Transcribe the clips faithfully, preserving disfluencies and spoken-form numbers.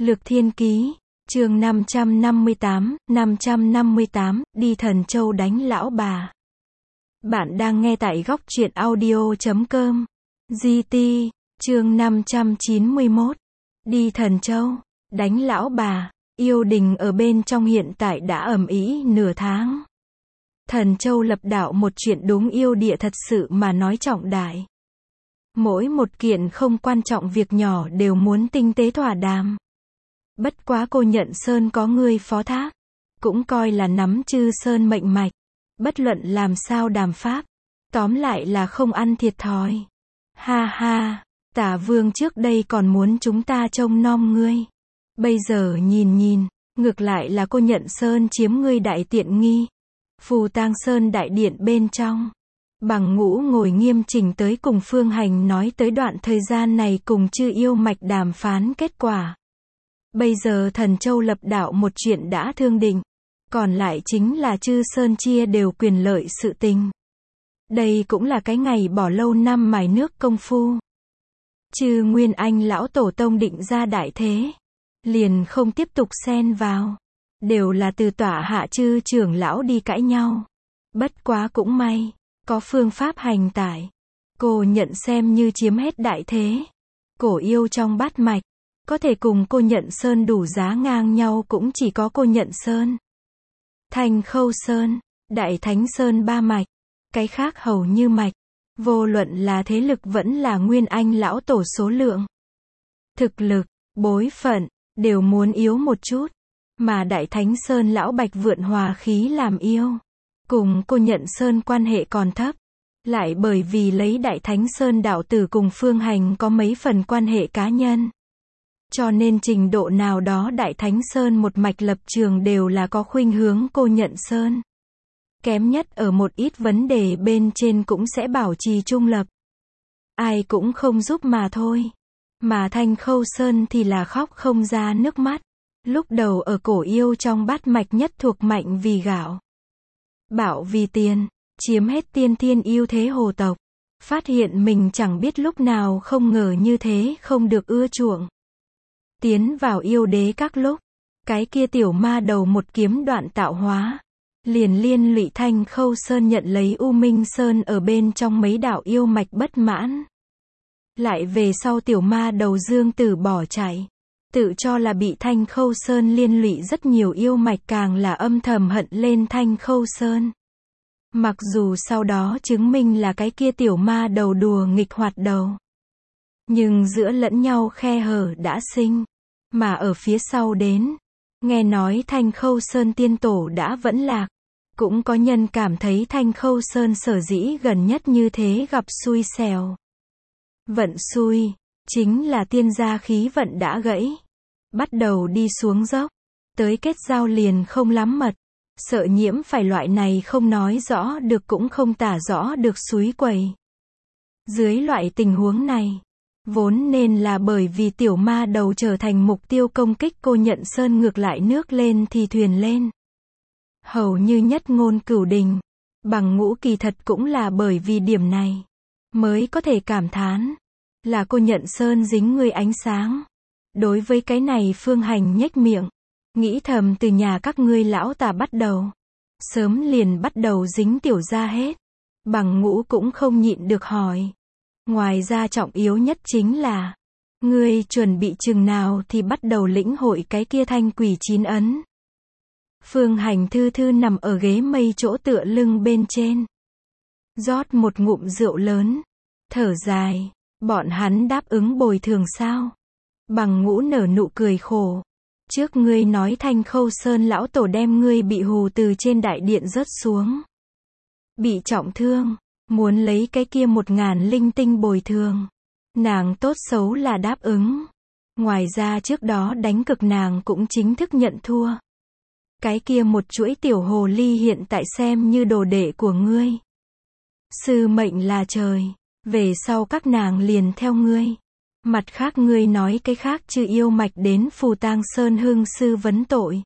Lược Thiên Ký, chương năm trăm năm mươi tám, năm trăm năm mươi tám, đi Thần Châu đánh lão bà. Bạn đang nghe tại góc truyện audio chấm com. giê tê, chương năm trăm chín mươi mốt. Đi Thần Châu, đánh lão bà. Yêu đình ở bên trong hiện tại đã ầm ĩ nửa tháng. Thần Châu lập đạo một chuyện đúng yêu địa thật sự mà nói trọng đại. Mỗi một kiện không quan trọng việc nhỏ đều muốn tinh tế thỏa đàm. Bất quá cô Nhận Sơn có người phó thác, cũng coi là nắm chư sơn mệnh mạch. Bất luận làm sao đàm pháp, tóm lại là không ăn thiệt thòi. Ha ha, Tả Vương trước đây còn muốn chúng ta trông nom ngươi. Bây giờ nhìn nhìn, ngược lại là cô Nhận Sơn chiếm ngươi đại tiện nghi. Phù Tang Sơn đại điện bên trong, Bằng Ngũ ngồi nghiêm chỉnh tới cùng Phương Hành nói tới đoạn thời gian này cùng chư yêu mạch đàm phán kết quả. Bây giờ Thần Châu lập đạo một chuyện đã thương định, còn lại chính là chư sơn chia đều quyền lợi sự tình. Đây cũng là cái ngày bỏ lâu năm mài nước công phu. Chư Nguyên Anh lão tổ tông định ra đại thế, liền không tiếp tục xen vào. Đều là từ tọa hạ chư trưởng lão đi cãi nhau. Bất quá cũng may, có phương pháp hành tải. Cô Nhận xem như chiếm hết đại thế. Cổ yêu trong bát mạch, có thể cùng cô Nhận Sơn đủ giá ngang nhau cũng chỉ có cô Nhận Sơn. Thanh Khâu Sơn, Đại Thánh Sơn ba mạch, cái khác hầu như mạch. Vô luận là thế lực vẫn là Nguyên Anh lão tổ số lượng. Thực lực, bối phận, đều muốn yếu một chút. Mà Đại Thánh Sơn lão bạch vượn hòa khí làm yêu, cùng cô Nhận Sơn quan hệ còn thấp. Lại bởi vì lấy Đại Thánh Sơn đạo tử cùng Phương Hành có mấy phần quan hệ cá nhân. Cho nên trình độ nào đó Đại Thánh Sơn một mạch lập trường đều là có khuynh hướng cô Nhận Sơn. Kém nhất ở một ít vấn đề bên trên cũng sẽ bảo trì trung lập. Ai cũng không giúp mà thôi. Mà Thanh Khâu Sơn thì là khóc không ra nước mắt. Lúc đầu ở cổ yêu trong bát mạch nhất thuộc mạnh vì gạo, bạo vì tiền, chiếm hết tiên thiên yêu thế hồ tộc. Phát hiện mình chẳng biết lúc nào không ngờ như thế không được ưa chuộng. Tiến vào yêu đế các lúc, cái kia tiểu ma đầu một kiếm đoạn tạo hóa, liền liên lụy Thanh Khâu Sơn nhận lấy U Minh Sơn ở bên trong mấy đạo yêu mạch bất mãn. Lại về sau tiểu ma đầu Dương Tử bỏ chạy, tự cho là bị Thanh Khâu Sơn liên lụy rất nhiều yêu mạch, càng là âm thầm hận lên Thanh Khâu Sơn. Mặc dù sau đó chứng minh là cái kia tiểu ma đầu đùa nghịch hoạt đầu, nhưng giữa lẫn nhau khe hở đã sinh. Mà ở phía sau đến, nghe nói Thanh Khâu Sơn tiên tổ đã vẫn lạc. Cũng có nhân cảm thấy Thanh Khâu Sơn sở dĩ gần nhất như thế gặp xui xẻo. Vận xui, chính là tiên gia khí vận đã gãy. Bắt đầu đi xuống dốc. Tới kết giao liền không lắm mật. Sợ nhiễm phải loại này không nói rõ được cũng không tả rõ được xúi quẩy. Dưới loại tình huống này, vốn nên là bởi vì tiểu ma đầu trở thành mục tiêu công kích cô Nhận Sơn, ngược lại nước lên thì thuyền lên. Hầu như nhất ngôn cửu đình. Bằng Ngũ kỳ thật cũng là bởi vì điểm này, mới có thể cảm thán, là cô Nhận Sơn dính ngươi ánh sáng. Đối với cái này Phương Hành nhếch miệng, nghĩ thầm từ nhà các ngươi lão Tả bắt đầu, sớm liền bắt đầu dính tiểu gia hết. Bằng Ngũ cũng không nhịn được hỏi, ngoài ra trọng yếu nhất chính là, ngươi chuẩn bị chừng nào thì bắt đầu lĩnh hội cái kia thanh quỷ chín ấn. Phương Hành thư thư nằm ở ghế mây chỗ tựa lưng bên trên, rót một ngụm rượu lớn, thở dài, bọn hắn đáp ứng bồi thường sao? Bằng Ngũ nở nụ cười khổ, trước ngươi nói Thanh Khâu Sơn lão tổ đem ngươi bị hù từ trên đại điện rớt xuống, bị trọng thương, muốn lấy cái kia một ngàn linh tinh bồi thường. Nàng tốt xấu là đáp ứng. Ngoài ra trước đó đánh cực nàng cũng chính thức nhận thua. Cái kia một chuỗi tiểu hồ ly hiện tại xem như đồ đệ của ngươi. Sư mệnh là trời, về sau các nàng liền theo ngươi. Mặt khác ngươi nói cái khác chư yêu mạch đến Phù Tang Sơn hưng sư vấn tội,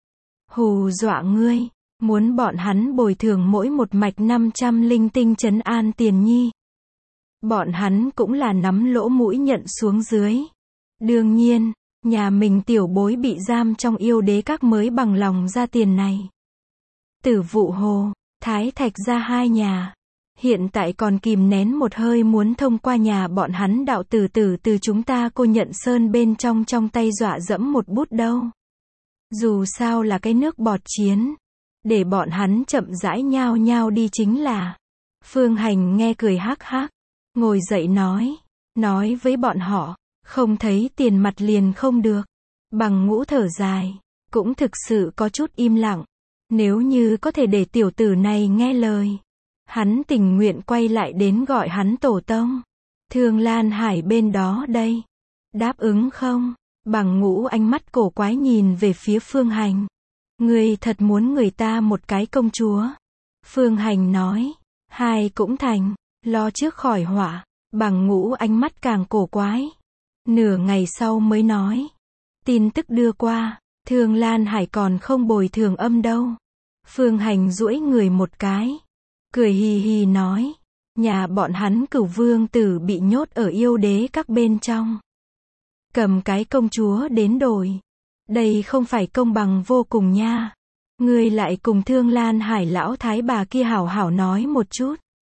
hù dọa ngươi, muốn bọn hắn bồi thường mỗi một mạch năm trăm linh tinh trấn an tiền nhi. Bọn hắn cũng là nắm lỗ mũi nhận xuống dưới. Đương nhiên, Nhà mình tiểu bối bị giam trong yêu đế các mới bằng lòng ra tiền này. Tử Vụ Hồ, Thái Thạch ra hai nhà. Hiện tại còn kìm nén một hơi muốn thông qua nhà bọn hắn đạo tử tử từ chúng ta cô nhận sơn bên trong trong tay dọa dẫm một bút đâu. Dù sao là cái nước bọt chiến. Để bọn hắn chậm rãi nhao nhao đi chính là. Phương Hành nghe cười hắc hắc. Ngồi dậy nói. Nói với bọn họ. Không thấy tiền mặt liền không được. Bằng Ngũ thở dài. Cũng thực sự có chút im lặng. Nếu như có thể để tiểu tử này nghe lời. Hắn tình nguyện quay lại đến gọi hắn tổ tông. Thương Lan Hải bên đó đây. Đáp ứng không? Bằng Ngũ ánh mắt cổ quái nhìn về phía Phương Hành. Ngươi thật muốn người ta một cái công chúa. Phương Hành nói. Hai cũng thành. Lo trước khỏi họa. Bằng Ngũ ánh mắt càng cổ quái. Nửa ngày sau mới nói. Tin tức đưa qua. Thương Lan Hải còn không bồi thường âm đâu. Phương Hành duỗi người một cái. Cười hì hì nói. Nhà bọn hắn Cửu vương tử bị nhốt ở yêu đế các bên trong. Cầm cái công chúa đến đổi. Đây không phải công bằng vô cùng nha. Ngươi lại cùng Thương Lan Hải lão thái bà kia hảo hảo nói một chút.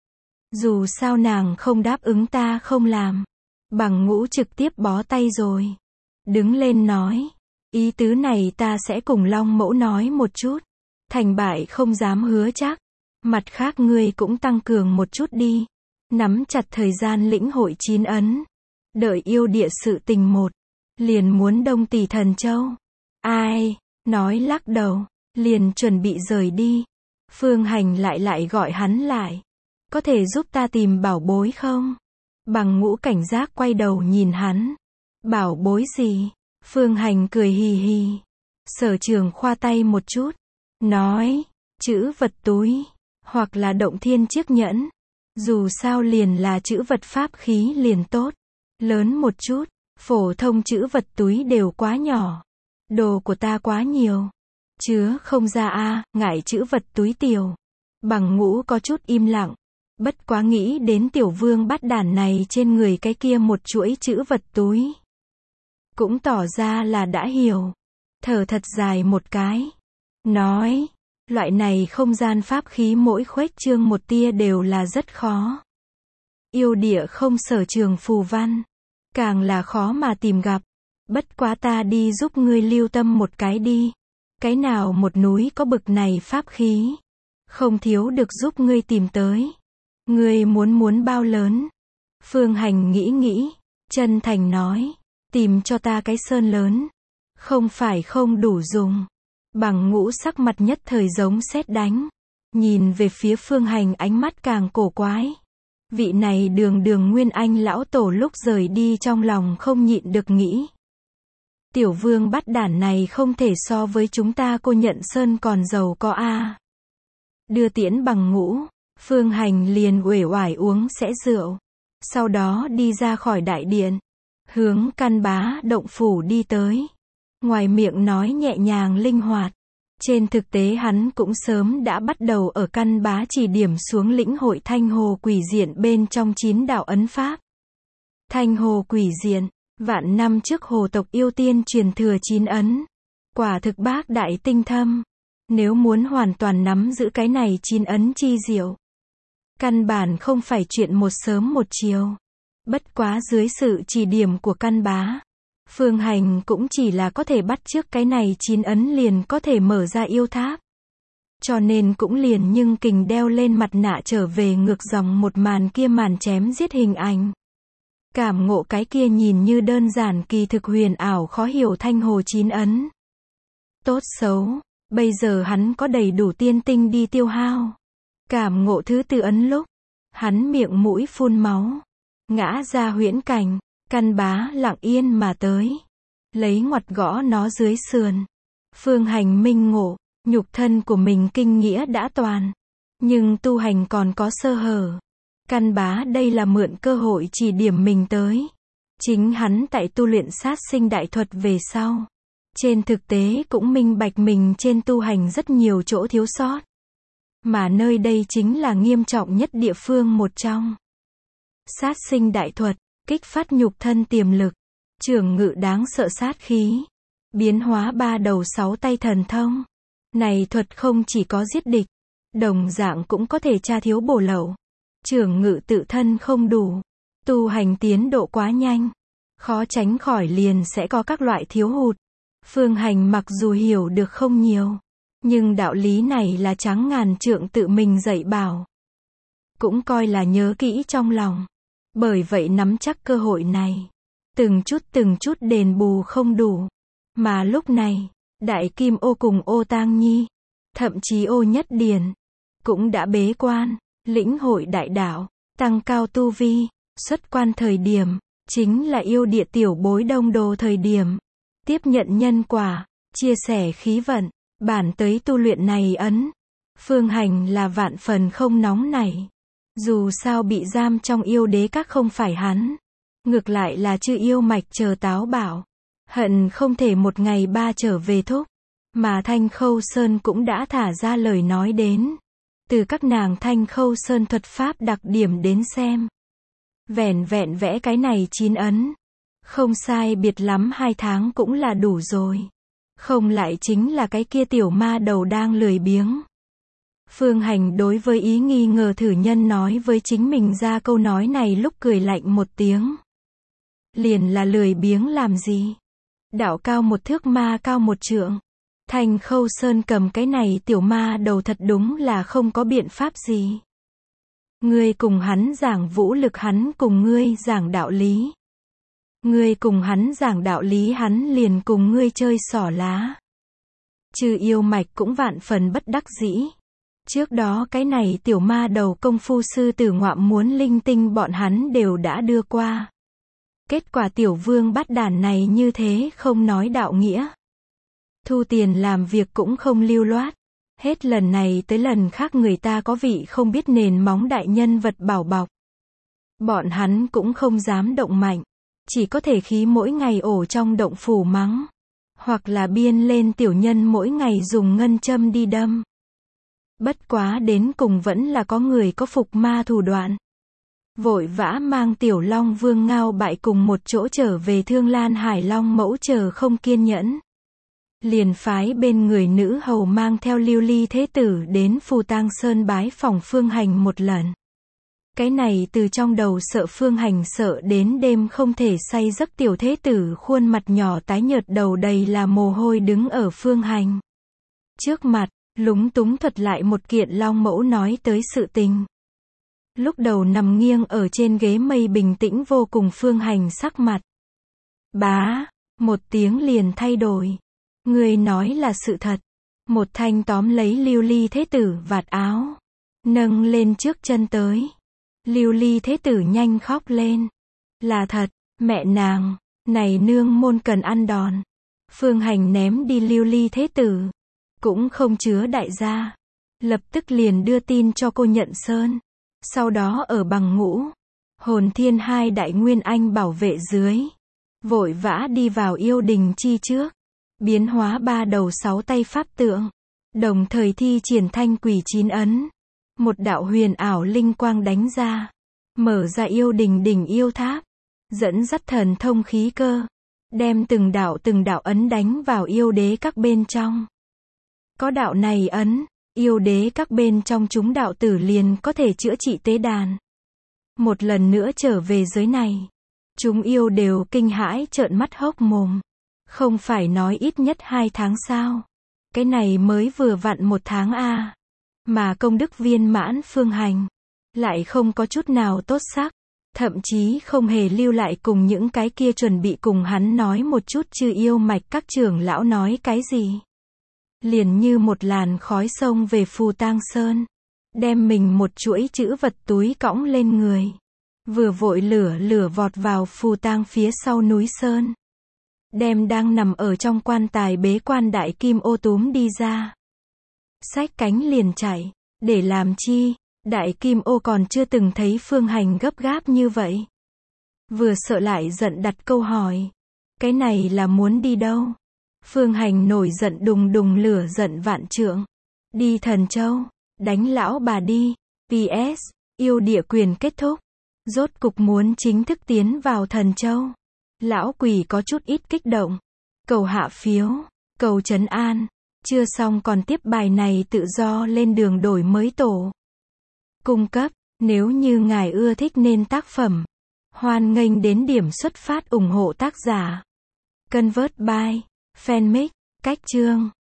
Dù sao nàng không đáp ứng ta không làm. Bằng Ngũ trực tiếp bó tay rồi. Đứng lên nói. Ý tứ này ta sẽ cùng Long Mẫu nói một chút. Thành bại không dám hứa chắc. Mặt khác ngươi cũng tăng cường một chút đi. Nắm chặt thời gian lĩnh hội chín ấn. Đợi yêu địa sự tình một. Liền muốn Đông Tỷ Thần Châu. Ai? Nói lắc đầu. Liền chuẩn bị rời đi. Phương Hành lại lại gọi hắn lại. Có thể giúp ta tìm bảo bối không? Bằng Ngũ cảnh giác quay đầu nhìn hắn. Bảo bối gì? Phương Hành cười hì hì. Sở Trường khoa tay một chút. Nói. Chữ vật túi. Hoặc là động thiên chiếc nhẫn. Dù sao liền là chữ vật pháp khí liền tốt. Lớn một chút. Phổ thông chữ vật túi đều quá nhỏ. Đồ của ta quá nhiều. Chứa không ra a, ngại chữ vật túi tiểu. Bằng Ngũ có chút im lặng. Bất quá nghĩ đến tiểu vương bát đản này trên người cái kia một chuỗi chữ vật túi. Cũng tỏ ra là đã hiểu. Thở thật dài một cái. Nói. Loại này không gian pháp khí mỗi khuếch trương một tia đều là rất khó. Yêu địa không sở trường phù văn. Càng là khó mà tìm gặp. Bất quá ta đi giúp ngươi lưu tâm một cái đi. Cái nào một núi có bực này pháp khí. Không thiếu được giúp ngươi tìm tới. Ngươi muốn muốn bao lớn. Phương Hành nghĩ nghĩ. Chân thành nói. Tìm cho ta cái sơn lớn. Không phải không đủ dùng. Bằng Ngũ sắc mặt nhất thời giống sét đánh. Nhìn về phía Phương Hành ánh mắt càng cổ quái. Vị này đường đường Nguyên Anh lão tổ lúc rời đi trong lòng không nhịn được nghĩ. Tiểu vương bát đản này không thể so với chúng ta cô nhận sơn còn giàu có a. Đưa tiễn Bằng Ngũ, Phương Hành liền uể oải uống sẽ rượu. Sau đó đi ra khỏi đại điện. Hướng Căn Bá động phủ đi tới. Ngoài miệng nói nhẹ nhàng linh hoạt. Trên thực tế hắn cũng sớm đã bắt đầu ở Căn Bá chỉ điểm xuống lĩnh hội Thanh Hồ Quỷ Diện bên trong chín đạo ấn pháp. Thanh Hồ Quỷ Diện, vạn năm trước hồ tộc yêu tiên truyền thừa chín ấn. Quả thực bác đại tinh thâm. Nếu muốn hoàn toàn nắm giữ cái này chín ấn chi diệu. Căn bản không phải chuyện một sớm một chiều. Bất quá dưới sự chỉ điểm của Căn Bá. Phương Hành cũng chỉ là có thể bắt chước cái này chín ấn liền có thể mở ra yêu tháp. Cho nên cũng liền nhưng kình đeo lên mặt nạ trở về ngược dòng một màn kia màn chém giết hình ảnh. Cảm ngộ cái kia nhìn như đơn giản kỳ thực huyền ảo khó hiểu thanh hồ chín ấn. Tốt xấu, bây giờ hắn có đầy đủ tiên tinh đi tiêu hao. Cảm ngộ thứ tư ấn lúc, hắn miệng mũi phun máu. Ngã ra huyễn cảnh. Căn Bá lặng yên mà tới. Lấy ngoặt gõ nó dưới sườn. Phương Hành minh ngộ. Nhục thân của mình kinh nghĩa đã toàn. Nhưng tu hành còn có sơ hở. Căn Bá đây là mượn cơ hội chỉ điểm mình tới. Chính hắn tại tu luyện sát sinh đại thuật về sau. Trên thực tế cũng minh bạch mình trên tu hành rất nhiều chỗ thiếu sót. Mà nơi đây chính là nghiêm trọng nhất địa phương một trong. Sát sinh đại thuật. Kích phát nhục thân tiềm lực. Trưởng ngự đáng sợ sát khí. Biến hóa ba đầu sáu tay thần thông. Này thuật không chỉ có giết địch, đồng dạng cũng có thể tra thiếu bổ lậu. Trưởng ngự tự thân không đủ, tu hành tiến độ quá nhanh, khó tránh khỏi liền sẽ có các loại thiếu hụt. Phương Hành mặc dù hiểu được không nhiều, nhưng đạo lý này là Tráng Ngàn Trượng tự mình dạy bảo, cũng coi là nhớ kỹ trong lòng. Bởi vậy nắm chắc cơ hội này, từng chút từng chút đền bù không đủ. Mà lúc này, Đại Kim Ô cùng Ô Tang Nhi, thậm chí Ô Nhất Điền, cũng đã bế quan, lĩnh hội đại đạo, tăng cao tu vi. Xuất quan thời điểm, chính là yêu địa tiểu bối đông đồ thời điểm. Tiếp nhận nhân quả, chia sẻ khí vận, bản tới tu luyện này ấn. Phương Hành là vạn phần không nóng nảy. Dù sao bị giam trong yêu đế các không phải hắn. Ngược lại là chư yêu mạch chờ táo bảo. Hận không thể một ngày ba trở về thúc. Mà Thanh Khâu Sơn cũng đã thả ra lời nói đến. Từ các nàng Thanh Khâu Sơn thuật pháp đặc điểm đến xem. Vẻn vẹn vẽ cái này chín ấn. Không sai biệt lắm hai tháng cũng là đủ rồi. Không lại chính là cái kia tiểu ma đầu đang lười biếng. Phương Hành đối với ý nghi ngờ thử nhân nói với chính mình ra câu nói này lúc cười lạnh một tiếng. Liền là lười biếng làm gì? Đạo cao một thước ma cao một trượng. Thanh Khâu Sơn cầm cái này tiểu ma đầu thật đúng là không có biện pháp gì. Ngươi cùng hắn giảng vũ lực, hắn cùng ngươi giảng đạo lý. Ngươi cùng hắn giảng đạo lý, hắn liền cùng ngươi chơi xỏ lá. Chư yêu mạch cũng vạn phần bất đắc dĩ. Trước đó cái này tiểu ma đầu công phu sư tử ngoạm muốn linh tinh bọn hắn đều đã đưa qua. Kết quả tiểu vương bắt đản này như thế không nói đạo nghĩa. Thu tiền làm việc cũng không lưu loát. Hết lần này tới lần khác người ta có vị không biết nền móng đại nhân vật bảo bọc. Bọn hắn cũng không dám động mạnh. Chỉ có thể khí mỗi ngày ổ trong động phủ mắng. Hoặc là biên lên tiểu nhân mỗi ngày dùng ngân châm đi đâm. Bất quá đến cùng vẫn là có người có phục ma thủ đoạn. Vội vã mang tiểu long vương Ngao Bại cùng một chỗ trở về Thương Lan Hải Long mẫu chờ không kiên nhẫn. Liền phái bên người nữ hầu mang theo Lưu Ly Thế Tử đến Phù Tang Sơn bái phỏng Phương Hành một lần. Cái này từ trong đầu sợ Phương Hành sợ đến đêm không thể say giấc, tiểu thế tử khuôn mặt nhỏ tái nhợt đầu đầy là mồ hôi đứng ở Phương Hành trước mặt, lúng túng thuật lại một kiện long mẫu nói tới sự tình. Lúc đầu nằm nghiêng ở trên ghế mây bình tĩnh vô cùng Phương Hành sắc mặt. Bá, một tiếng liền thay đổi. Người nói là sự thật. Một thanh tóm lấy Lưu Ly Thế Tử vạt áo. Nâng lên trước chân tới. Lưu Ly Thế Tử nhanh khóc lên. Là thật, mẹ nàng, này nương môn cần ăn đòn. Phương Hành ném đi Lưu Ly Thế Tử. Cũng không chứa đại gia. Lập tức liền đưa tin cho cô Nhận Sơn. Sau đó ở Bằng Ngũ, Hồn Thiên hai đại nguyên anh bảo vệ dưới. Vội vã đi vào yêu đình chi trước. Biến hóa ba đầu sáu tay pháp tượng. Đồng thời thi triển thanh quỷ chín ấn. Một đạo huyền ảo linh quang đánh ra. Mở ra yêu đình đỉnh yêu tháp. Dẫn dắt thần thông khí cơ. Đem từng đạo từng đạo ấn đánh vào yêu đế các bên trong. Có đạo này ấn, yêu đế các bên trong chúng đạo tử liền có thể chữa trị tế đàn. Một lần nữa trở về giới này. Chúng yêu đều kinh hãi trợn mắt hốc mồm. Không phải nói ít nhất hai tháng sao? Cái này mới vừa vặn một tháng a à. Mà công đức viên mãn Phương Hành. Lại không có chút nào tốt sắc. Thậm chí không hề lưu lại cùng những cái kia chuẩn bị cùng hắn nói một chút chư yêu mạch các trưởng lão nói cái gì. Liền như một làn khói sông về Phù Tang Sơn. Đem mình một chuỗi chữ vật túi cõng lên người. Vừa vội lửa lửa vọt vào Phù Tang phía sau núi Sơn. Đem đang nằm ở trong quan tài bế quan Đại Kim Ô túm đi ra. Xách cánh liền chạy. Để làm chi? Đại Kim Ô còn chưa từng thấy Phương Hành gấp gáp như vậy. Vừa sợ lại giận đặt câu hỏi. Cái này là muốn đi đâu? Phương Hành nổi giận đùng đùng lửa giận vạn trượng. Đi Thần Châu. Đánh lão bà đi. pê ét. Yêu địa quyền kết thúc. Rốt cục muốn chính thức tiến vào Thần Châu. Lão quỷ có chút ít kích động. Cầu hạ phiếu, cầu trấn an. Chưa xong còn tiếp bài này tự do lên đường đổi mới tổ. Cung cấp, nếu như ngài ưa thích nên tác phẩm. Hoan nghênh đến điểm xuất phát ủng hộ tác giả. Convert by Fanmic, cách chương.